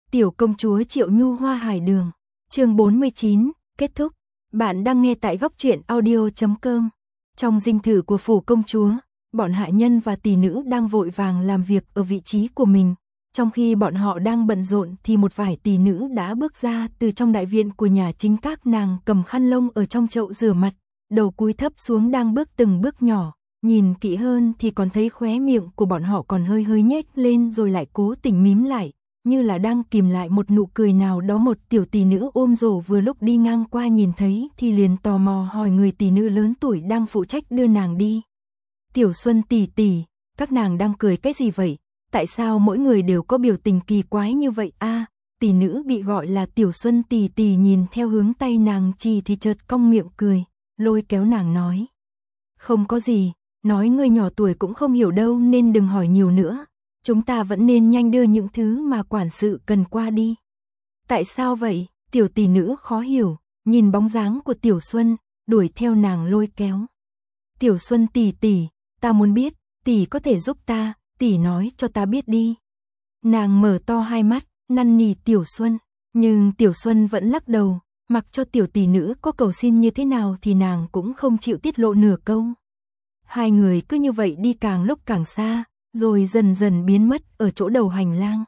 Tiểu công chúa Triệu Nhu Hoa Hải Đường, chương 49, kết thúc. Bạn đang nghe tại góc truyện audio.com. Trong dinh thự của phủ công chúa, bọn hạ nhân và tỷ nữ đang vội vàng làm việc ở vị trí của mình. Trong khi bọn họ đang bận rộn thì một vài tỷ nữ đã bước ra từ trong đại viện của nhà chính, các nàng cầm khăn lông ở trong chậu rửa mặt, đầu cúi thấp xuống đang bước từng bước nhỏ. Nhìn kỹ hơn thì còn thấy khóe miệng của bọn họ còn hơi hơi nhếch lên rồi lại cố tình mím lại, như là đang kìm lại một nụ cười nào đó. Một tiểu tỷ nữ ôm rổ vừa lúc đi ngang qua nhìn thấy thì liền tò mò hỏi người tỷ nữ lớn tuổi đang phụ trách đưa nàng đi. Tiểu Xuân tỷ tỷ, các nàng đang cười cái gì vậy? Tại sao mỗi người đều có biểu tình kỳ quái như vậy a? Tỷ nữ bị gọi là Tiểu Xuân tỷ tỷ nhìn theo hướng tay nàng chỉ thì chợt cong miệng cười, lôi kéo nàng nói. Không có gì, nói ngươi nhỏ tuổi cũng không hiểu đâu nên đừng hỏi nhiều nữa. Chúng ta vẫn nên nhanh đưa những thứ mà quản sự cần qua đi. Tại sao vậy? Tiểu tỷ nữ khó hiểu, nhìn bóng dáng của Tiểu Xuân, đuổi theo nàng lôi kéo. Tiểu Xuân tỷ tỷ, ta muốn biết, tỷ có thể giúp ta, tỷ nói cho ta biết đi. Nàng mở to hai mắt, năn nỉ Tiểu Xuân, nhưng Tiểu Xuân vẫn lắc đầu, mặc cho tiểu tỷ nữ có cầu xin như thế nào thì nàng cũng không chịu tiết lộ nửa câu. Hai người cứ như vậy đi càng lúc càng xa, rồi dần dần biến mất ở chỗ đầu hành lang.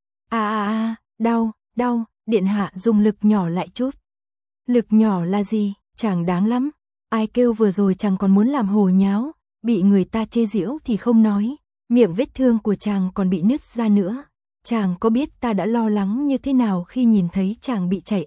Đau, đau, điện hạ dùng lực nhỏ lại chút. Lực nhỏ là gì? Chàng đáng lắm. Ai kêu vừa rồi chàng còn muốn làm hồ nháo, bị người ta chê giễu thì không nói, miệng vết thương của chàng còn bị nứt ra nữa. Chàng có biết ta đã lo lắng như thế nào khi nhìn thấy chàng bị chảy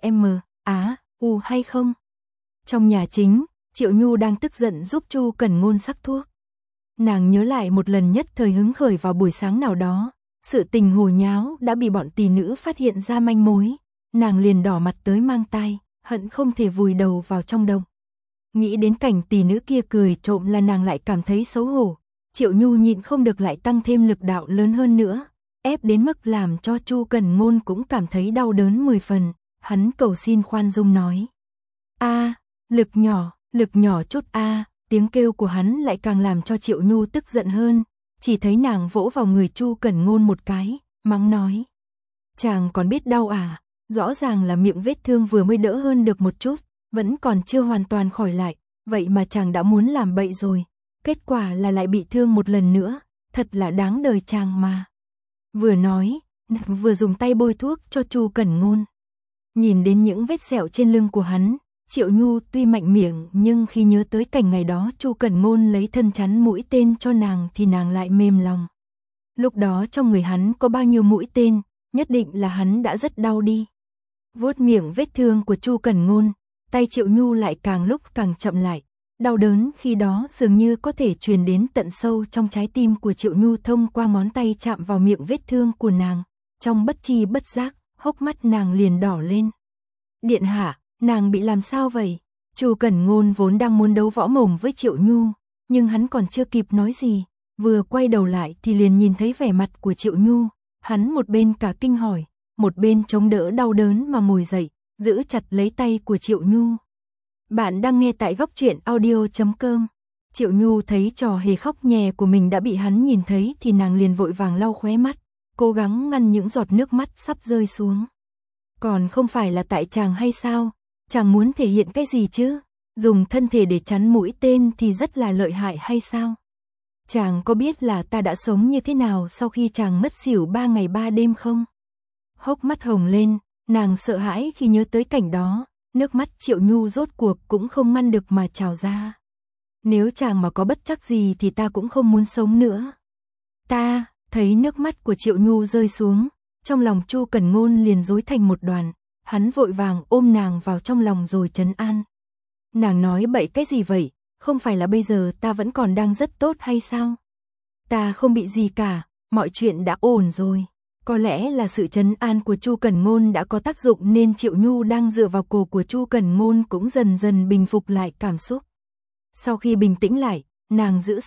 hay không? Trong nhà chính, Triệu Nhu đang tức giận giúp Chu Cẩn Ngôn sắc thuốc. Nàng nhớ lại một lần nhất thời hứng khởi vào buổi sáng nào đó, sự tình hồ nháo đã bị bọn tỷ nữ phát hiện ra manh mối, nàng liền đỏ mặt tới mang tai, hận không thể vùi đầu vào trong đồng. Nghĩ đến cảnh tỷ nữ kia cười trộm là nàng lại cảm thấy xấu hổ. Triệu Nhu nhịn không được lại tăng thêm lực đạo lớn hơn nữa, ép đến mức làm cho Chu Cẩn Ngôn cũng cảm thấy đau đớn 10 phần. Hắn cầu xin khoan dung nói: lực nhỏ chút Tiếng kêu của hắn lại càng làm cho Triệu Nhu tức giận hơn, chỉ thấy nàng vỗ vào người Chu Cẩn Ngôn một cái, mắng nói: chàng còn biết đau à? Rõ ràng là miệng vết thương vừa mới đỡ hơn được một chút, vẫn còn chưa hoàn toàn khỏi lại, vậy mà chàng đã muốn làm bậy rồi, kết quả là lại bị thương một lần nữa, thật là đáng đời chàng mà. Vừa nói, vừa dùng tay bôi thuốc cho Chu Cẩn Ngôn. Nhìn đến những vết sẹo trên lưng của hắn, Triệu Nhu tuy mạnh miệng nhưng khi nhớ tới cảnh ngày đó Chu Cẩn Ngôn lấy thân chắn mũi tên cho nàng thì nàng lại mềm lòng. Lúc đó trong người hắn có bao nhiêu mũi tên, nhất định là hắn đã rất đau đi. Vuốt miệng vết thương của Chu Cẩn Ngôn, tay Triệu Nhu lại càng lúc càng chậm lại. Đau đớn khi đó dường như có thể truyền đến tận sâu trong trái tim của Triệu Nhu thông qua ngón tay chạm vào miệng vết thương của nàng. Trong bất chi bất giác, hốc mắt nàng liền đỏ lên. Điện hạ, nàng bị làm sao vậy? Chu Cẩn Ngôn vốn đang muốn đấu võ mồm với Triệu Nhu, nhưng hắn còn chưa kịp nói gì, vừa quay đầu lại thì liền nhìn thấy vẻ mặt của Triệu Nhu. Hắn một bên cả kinh hỏi, một bên chống đỡ đau đớn mà ngồi dậy, giữ chặt lấy tay của Triệu Nhu. Bạn đang nghe tại góc truyện audio.com. Triệu Nhu thấy trò hề khóc nhè của mình đã bị hắn nhìn thấy thì nàng liền vội vàng lau khóe mắt, cố gắng ngăn những giọt nước mắt sắp rơi xuống. Còn không phải là tại chàng hay sao? Chàng muốn thể hiện cái gì chứ? Dùng thân thể để chắn mũi tên thì rất là lợi hại hay sao? Chàng có biết là ta đã sống như thế nào sau khi chàng mất xỉu 3 ngày 3 đêm không? Hốc mắt hồng lên, nàng sợ hãi khi nhớ tới cảnh đó, nước mắt Triệu Nhu rốt cuộc cũng không ngăn được mà trào ra. Nếu chàng mà có bất trắc gì thì ta cũng không muốn sống nữa. Ta, thấy nước mắt của Triệu Nhu rơi xuống, trong lòng Chu Cẩn Ngôn liền rối thành một đoàn, hắn vội vàng ôm nàng vào trong lòng rồi trấn an. Nàng nói bậy cái gì vậy, không phải là bây giờ ta vẫn còn đang rất tốt hay sao? Ta không bị gì cả, mọi chuyện đã ổn rồi. Có lẽ là sự trấn an của Chu Cẩn Ngôn đã có tác dụng nên Triệu Nhu đang dựa vào cổ của Chu Cẩn Ngôn cũng dần dần bình phục lại cảm xúc. Sau khi bình tĩnh lại, nàng giữ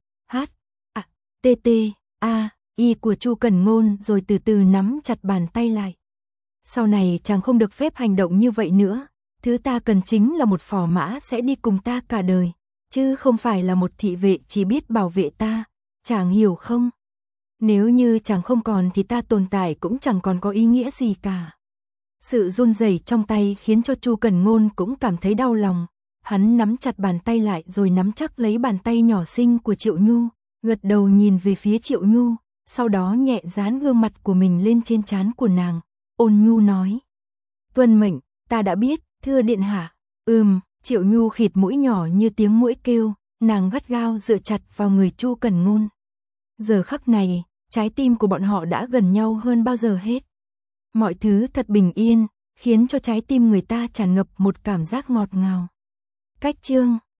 y của Chu Cẩn Ngôn rồi từ từ nắm chặt bàn tay lại. Sau này chàng không được phép hành động như vậy nữa, thứ ta cần chính là một phò mã sẽ đi cùng ta cả đời, chứ không phải là một thị vệ chỉ biết bảo vệ ta, chàng hiểu không? Nếu như chàng không còn thì ta tồn tại cũng chẳng còn có ý nghĩa gì cả. Sự run rẩy trong tay khiến cho Chu Cẩn Ngôn cũng cảm thấy đau lòng. Hắn nắm chặt bàn tay lại rồi nắm chắc lấy bàn tay nhỏ xinh của Triệu Nhu, gật đầu nhìn về phía Triệu Nhu, sau đó nhẹ dán gương mặt của mình lên trên trán của nàng, ôn nhu nói. Tuân mệnh, ta đã biết, thưa điện hạ. Triệu Nhu khịt mũi nhỏ như tiếng muỗi kêu, nàng gắt gao dựa chặt vào người Chu Cẩn Ngôn. Giờ khắc này, trái tim của bọn họ đã gần nhau hơn bao giờ hết. Mọi thứ thật bình yên, khiến cho trái tim người ta tràn ngập một cảm giác ngọt ngào. Cách chương